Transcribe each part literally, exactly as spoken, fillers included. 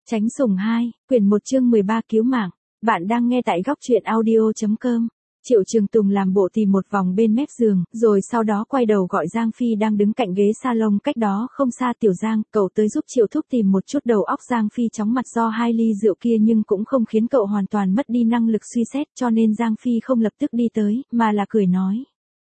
Tránh sủng hai, quyển một chương mười ba cứu mạng. Bạn đang nghe tại góc truyện audio chấm com. Triệu Trường Tùng làm bộ tìm một vòng bên mép giường, rồi sau đó quay đầu gọi Giang Phi đang đứng cạnh ghế salon cách đó không xa. Tiểu Giang, cậu tới giúp Triệu Thúc tìm một chút. Đầu óc Giang Phi chóng mặt do hai ly rượu kia nhưng cũng không khiến cậu hoàn toàn mất đi năng lực suy xét, cho nên Giang Phi không lập tức đi tới, mà là cười nói.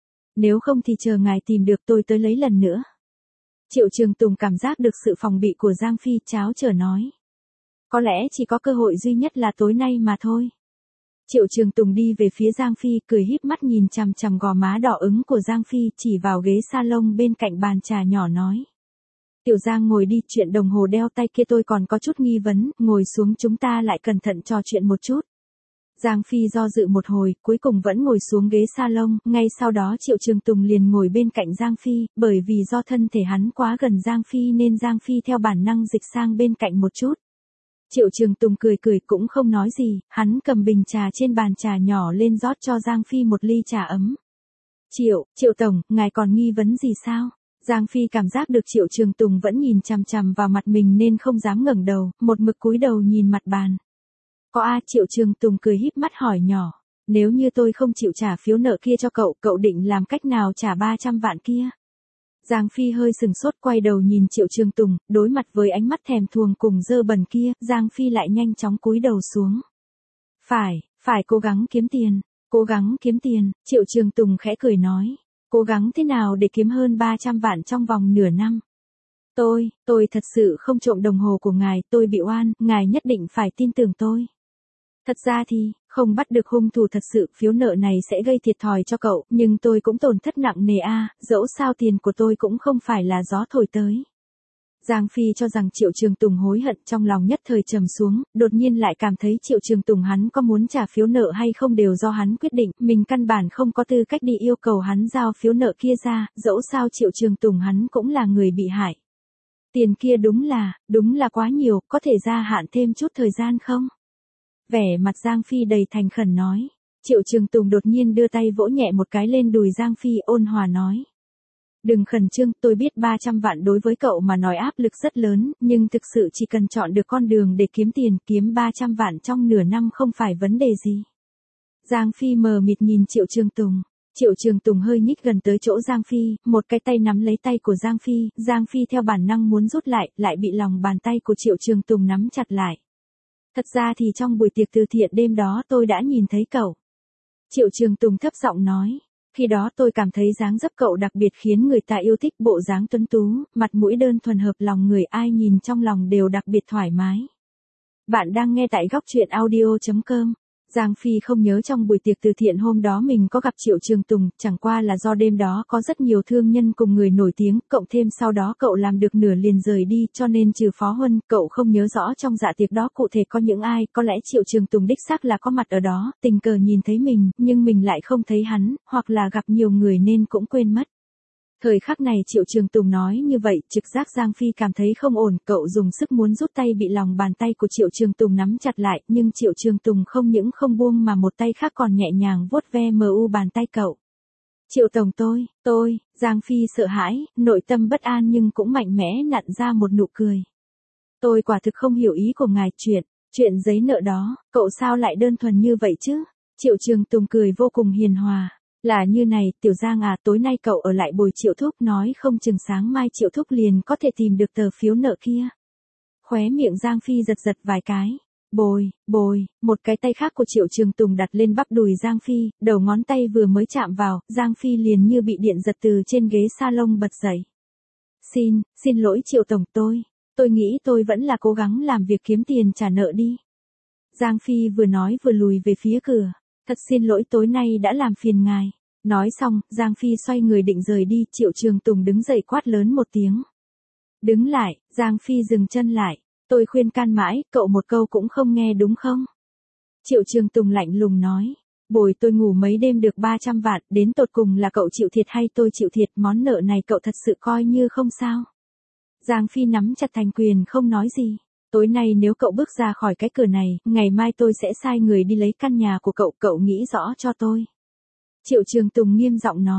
Nếu không thì chờ ngài tìm được tôi tới lấy lần nữa. Triệu Trường Tùng cảm giác được sự phòng bị của Giang Phi, tráo trở nói. Có lẽ chỉ có cơ hội duy nhất là tối nay mà thôi. Triệu Trường Tùng đi về phía Giang Phi, cười híp mắt nhìn chằm chằm gò má đỏ ứng của Giang Phi, chỉ vào ghế salon bên cạnh bàn trà nhỏ nói. Tiểu Giang ngồi đi, chuyện đồng hồ đeo tay kia tôi còn có chút nghi vấn, ngồi xuống chúng ta lại cẩn thận trò chuyện một chút. Giang Phi do dự một hồi, cuối cùng vẫn ngồi xuống ghế salon, ngay sau đó Triệu Trường Tùng liền ngồi bên cạnh Giang Phi, bởi vì do thân thể hắn quá gần Giang Phi nên Giang Phi theo bản năng dịch sang bên cạnh một chút. Triệu Trường Tùng cười cười cũng không nói gì, hắn cầm bình trà trên bàn trà nhỏ lên rót cho Giang Phi một ly trà ấm. Triệu, Triệu Tổng, ngài còn nghi vấn gì sao? Giang Phi cảm giác được Triệu Trường Tùng vẫn nhìn chằm chằm vào mặt mình nên không dám ngẩng đầu, một mực cúi đầu nhìn mặt bàn. Có a? Triệu Trường Tùng cười híp mắt hỏi nhỏ, nếu như tôi không chịu trả phiếu nợ kia cho cậu, cậu định làm cách nào trả ba trăm vạn kia? Giang Phi hơi sừng sốt quay đầu nhìn Triệu Trường Tùng, đối mặt với ánh mắt thèm thuồng cùng dơ bẩn kia, Giang Phi lại nhanh chóng cúi đầu xuống. Phải, phải cố gắng kiếm tiền, cố gắng kiếm tiền, Triệu Trường Tùng khẽ cười nói, cố gắng thế nào để kiếm hơn ba trăm vạn trong vòng nửa năm? Tôi, tôi thật sự không trộm đồng hồ của ngài, tôi bị oan, ngài nhất định phải tin tưởng tôi. Thật ra thì, không bắt được hung thủ thật sự, phiếu nợ này sẽ gây thiệt thòi cho cậu, nhưng tôi cũng tổn thất nặng nề a, dẫu sao tiền của tôi cũng không phải là gió thổi tới. Giang Phi cho rằng Triệu Trường Tùng hối hận, trong lòng nhất thời trầm xuống, đột nhiên lại cảm thấy Triệu Trường Tùng hắn có muốn trả phiếu nợ hay không đều do hắn quyết định, mình căn bản không có tư cách đi yêu cầu hắn giao phiếu nợ kia ra, dẫu sao Triệu Trường Tùng hắn cũng là người bị hại. Tiền kia đúng là, đúng là quá nhiều, có thể gia hạn thêm chút thời gian không? Vẻ mặt Giang Phi đầy thành khẩn nói. Triệu Trường Tùng đột nhiên đưa tay vỗ nhẹ một cái lên đùi Giang Phi, ôn hòa nói. Đừng khẩn trương, tôi biết ba trăm vạn đối với cậu mà nói áp lực rất lớn, nhưng thực sự chỉ cần chọn được con đường để kiếm tiền, kiếm ba trăm vạn trong nửa năm không phải vấn đề gì. Giang Phi mờ mịt nhìn Triệu Trường Tùng. Triệu Trường Tùng hơi nhích gần tới chỗ Giang Phi, một cái tay nắm lấy tay của Giang Phi, Giang Phi theo bản năng muốn rút lại, lại bị lòng bàn tay của Triệu Trường Tùng nắm chặt lại. Thật ra thì trong buổi tiệc từ thiện đêm đó tôi đã nhìn thấy cậu. Triệu Trường Tùng thấp giọng nói. Khi đó tôi cảm thấy dáng dấp cậu đặc biệt khiến người ta yêu thích, bộ dáng tuấn tú, mặt mũi đơn thuần hợp lòng người, ai nhìn trong lòng đều đặc biệt thoải mái. Bạn đang nghe tại góc truyện audio chấm com. Giang Phi không nhớ trong buổi tiệc từ thiện hôm đó mình có gặp Triệu Trường Tùng, chẳng qua là do đêm đó có rất nhiều thương nhân cùng người nổi tiếng, cộng thêm sau đó cậu làm được nửa liền rời đi, cho nên trừ Phó Huân, cậu không nhớ rõ trong dạ tiệc đó cụ thể có những ai, có lẽ Triệu Trường Tùng đích xác là có mặt ở đó, tình cờ nhìn thấy mình, nhưng mình lại không thấy hắn, hoặc là gặp nhiều người nên cũng quên mất. Thời khắc này Triệu Trường Tùng nói như vậy, trực giác Giang Phi cảm thấy không ổn, cậu dùng sức muốn rút tay bị lòng bàn tay của Triệu Trường Tùng nắm chặt lại, nhưng Triệu Trường Tùng không những không buông mà một tay khác còn nhẹ nhàng vuốt ve mờ u bàn tay cậu. Triệu Tổng tôi, tôi, Giang Phi sợ hãi, nội tâm bất an nhưng cũng mạnh mẽ nặn ra một nụ cười. Tôi quả thực không hiểu ý của ngài, chuyện, chuyện giấy nợ đó, cậu sao lại đơn thuần như vậy chứ? Triệu Trường Tùng cười vô cùng hiền hòa. Là như này, Tiểu Giang à, tối nay cậu ở lại bồi Triệu Thúc, nói không chừng sáng mai Triệu Thúc liền có thể tìm được tờ phiếu nợ kia. Khóe miệng Giang Phi giật giật vài cái. Bồi, bồi, một cái tay khác của Triệu Trường Tùng đặt lên bắp đùi Giang Phi, đầu ngón tay vừa mới chạm vào, Giang Phi liền như bị điện giật từ trên ghế salon bật dậy. Xin, xin lỗi Triệu Tổng tôi, tôi nghĩ tôi vẫn là cố gắng làm việc kiếm tiền trả nợ đi. Giang Phi vừa nói vừa lùi về phía cửa. Thật xin lỗi tối nay đã làm phiền ngài. Nói xong, Giang Phi xoay người định rời đi, Triệu Trường Tùng đứng dậy quát lớn một tiếng. Đứng lại, Giang Phi dừng chân lại. Tôi khuyên can mãi, cậu một câu cũng không nghe đúng không? Triệu Trường Tùng lạnh lùng nói. Bồi tôi ngủ mấy đêm được ba trăm vạn, đến tột cùng là cậu chịu thiệt hay tôi chịu thiệt, món nợ này cậu thật sự coi như không sao. Giang Phi nắm chặt thành quyền không nói gì. Tối nay nếu cậu bước ra khỏi cái cửa này, ngày mai tôi sẽ sai người đi lấy căn nhà của cậu, cậu nghĩ rõ cho tôi. Triệu Trường Tùng nghiêm giọng nói.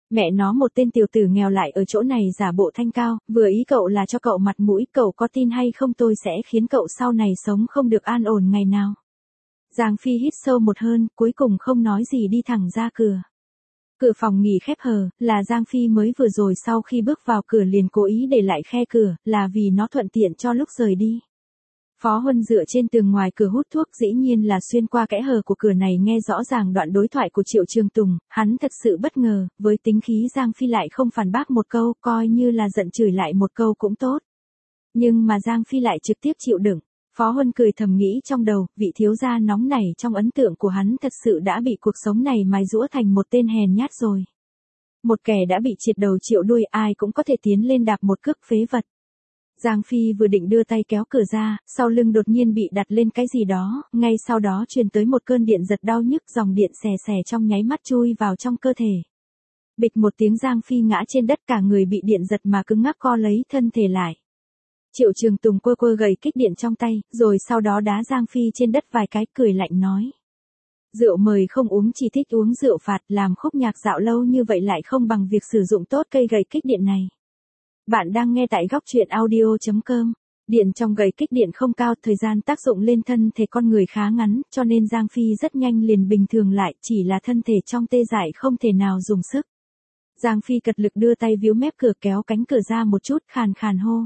Mẹ nó một tên tiểu tử nghèo lại ở chỗ này giả bộ thanh cao, vừa ý cậu là cho cậu mặt mũi, cậu có tin hay không tôi sẽ khiến cậu sau này sống không được an ổn ngày nào. Giang Phi hít sâu một hơi, cuối cùng không nói gì đi thẳng ra cửa. Cửa phòng nghỉ khép hờ, là Giang Phi mới vừa rồi sau khi bước vào cửa liền cố ý để lại khe cửa, là vì nó thuận tiện cho lúc rời đi. Phó Huân dựa trên tường ngoài cửa hút thuốc, dĩ nhiên là xuyên qua kẽ hở của cửa này nghe rõ ràng đoạn đối thoại của Triệu Trường Tùng, hắn thật sự bất ngờ, với tính khí Giang Phi lại không phản bác một câu, coi như là giận chửi lại một câu cũng tốt. Nhưng mà Giang Phi lại trực tiếp chịu đựng. Phó Huân cười thầm nghĩ trong đầu, vị thiếu gia nóng này trong ấn tượng của hắn thật sự đã bị cuộc sống này mài giũa thành một tên hèn nhát rồi. Một kẻ đã bị triệt đầu triệu đuôi, ai cũng có thể tiến lên đạp một cước phế vật. Giang Phi vừa định đưa tay kéo cửa ra, sau lưng đột nhiên bị đặt lên cái gì đó, ngay sau đó truyền tới một cơn điện giật đau nhức, dòng điện xè xè trong nháy mắt chui vào trong cơ thể. Bịch một tiếng, Giang Phi ngã trên đất, cả người bị điện giật mà cứng ngắc co lấy thân thể lại. Triệu Trường Tùng quơ quơ gậy kích điện trong tay, rồi sau đó đá Giang Phi trên đất vài cái, cười lạnh nói. Rượu mời không uống, chỉ thích uống rượu phạt, làm khúc nhạc dạo lâu như vậy lại không bằng việc sử dụng tốt cây gậy kích điện này. Bạn đang nghe tại góc truyện audio chấm com. Điện trong gậy kích điện không cao, thời gian tác dụng lên thân thể con người khá ngắn, cho nên Giang Phi rất nhanh liền bình thường lại, chỉ là thân thể trong tê dại không thể nào dùng sức. Giang Phi cật lực đưa tay víu mép cửa, kéo cánh cửa ra một chút, khàn khàn hô.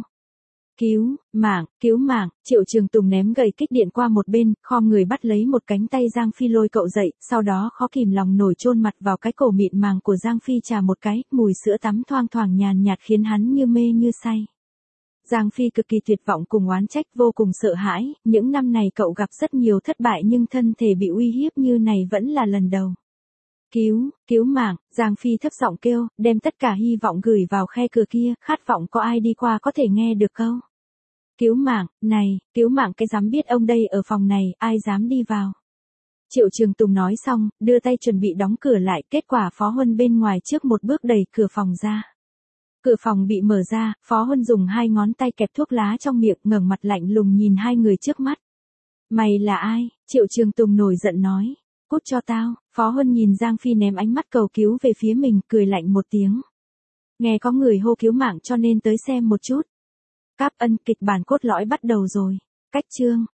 Cứu, mạng, cứu mạng. Triệu Trường Tùng ném gậy kích điện qua một bên, khom người bắt lấy một cánh tay Giang Phi lôi cậu dậy, sau đó khó kìm lòng nổi chôn mặt vào cái cổ mịn màng của Giang Phi chà một cái, mùi sữa tắm thoang thoảng nhàn nhạt khiến hắn như mê như say. Giang Phi cực kỳ tuyệt vọng cùng oán trách, vô cùng sợ hãi, những năm này cậu gặp rất nhiều thất bại nhưng thân thể bị uy hiếp như này vẫn là lần đầu. Cứu, cứu mạng, Giang Phi thấp giọng kêu, đem tất cả hy vọng gửi vào khe cửa kia, khát vọng có ai đi qua có thể nghe được câu. Cứu mạng, này, cứu mạng cái dám, biết ông đây ở phòng này, ai dám đi vào. Triệu Trường Tùng nói xong, đưa tay chuẩn bị đóng cửa lại, kết quả Phó Huân bên ngoài trước một bước đẩy cửa phòng ra. Cửa phòng bị mở ra, Phó Huân dùng hai ngón tay kẹp thuốc lá trong miệng, ngẩng mặt lạnh lùng nhìn hai người trước mắt. Mày là ai? Triệu Trường Tùng nổi giận nói. Cút cho tao. Phó Huân nhìn Giang Phi ném ánh mắt cầu cứu về phía mình, cười lạnh một tiếng. Nghe có người hô cứu mạng cho nên tới xem một chút. Cáp ân, kịch bản cốt lõi bắt đầu rồi. Cách chương.